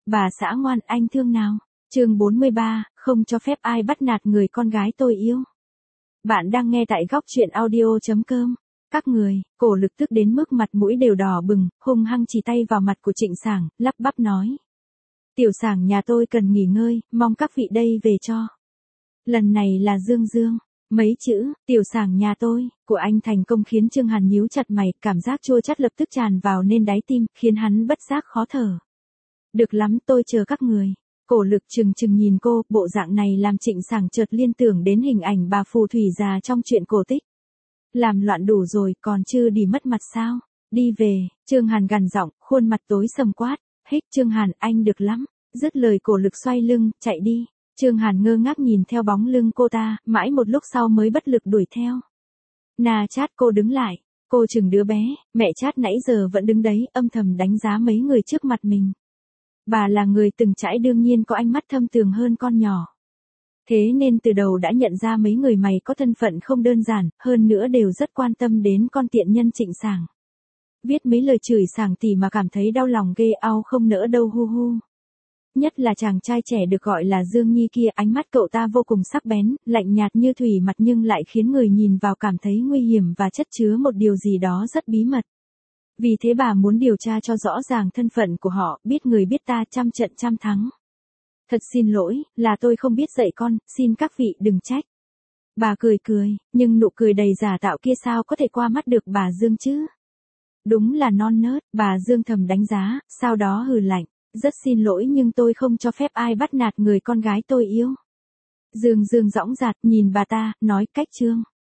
Bà xã ngoan, anh thương nào. Chương 43, không cho phép ai bắt nạt người con gái tôi yêu. Bạn đang nghe tại góc truyện audio.com. Các người, Cổ Lực tức đến mức mặt mũi đều đỏ bừng, hung hăng chỉ tay vào mặt của Trịnh Sảng, lắp bắp nói. Tiểu Sảng nhà tôi cần nghỉ ngơi, mong các vị đây về cho. Lần này là Dương Dương. Mấy chữ, Tiểu Sảng nhà tôi, của anh thành công khiến Trương Hàn nhíu chặt mày, cảm giác chua chát lập tức tràn vào nên đáy tim, khiến hắn bất giác khó thở. Được lắm, tôi chờ các người. Cổ Lực trừng trừng nhìn cô, bộ dạng này làm Trịnh Sảng chợt liên tưởng đến hình ảnh bà phù thủy già trong truyện cổ tích. Làm loạn đủ rồi, còn chưa đi mất mặt sao? Đi về, Trương Hàn gằn giọng, khuôn mặt tối sầm quát. Hích Trương Hàn, anh được lắm. Dứt lời Cổ Lực xoay lưng, chạy đi. Trương Hàn ngơ ngác nhìn theo bóng lưng cô ta, mãi một lúc sau mới bất lực đuổi theo. Na Chát, cô đứng lại. Cô chừng đứa bé, mẹ Chát nãy giờ vẫn đứng đấy, âm thầm đánh giá mấy người trước mặt mình. Bà là người từng trải đương nhiên có ánh mắt thâm tường hơn con nhỏ. Thế nên từ đầu đã nhận ra mấy người mày có thân phận không đơn giản, hơn nữa đều rất quan tâm đến con tiện nhân Trịnh Sảng. Viết mấy lời chửi Sảng tỷ mà cảm thấy đau lòng ghê, ao không nỡ đâu hu hu. Nhất là chàng trai trẻ được gọi là Dương Nhi kia, ánh mắt cậu ta vô cùng sắc bén, lạnh nhạt như thủy mặt nhưng lại khiến người nhìn vào cảm thấy nguy hiểm và chất chứa một điều gì đó rất bí mật. Vì thế bà muốn điều tra cho rõ ràng thân phận của họ, biết người biết ta, trăm trận trăm thắng. Thật xin lỗi, là tôi không biết dạy con, xin các vị đừng trách. Bà cười cười, nhưng nụ cười đầy giả tạo kia sao có thể qua mắt được bà Dương chứ? Đúng là non nớt, bà Dương thầm đánh giá, sau đó hừ lạnh. Rất xin lỗi nhưng tôi không cho phép ai bắt nạt người con gái tôi yêu. Dương Dương dõng dạc nhìn bà ta, nói cách Trương.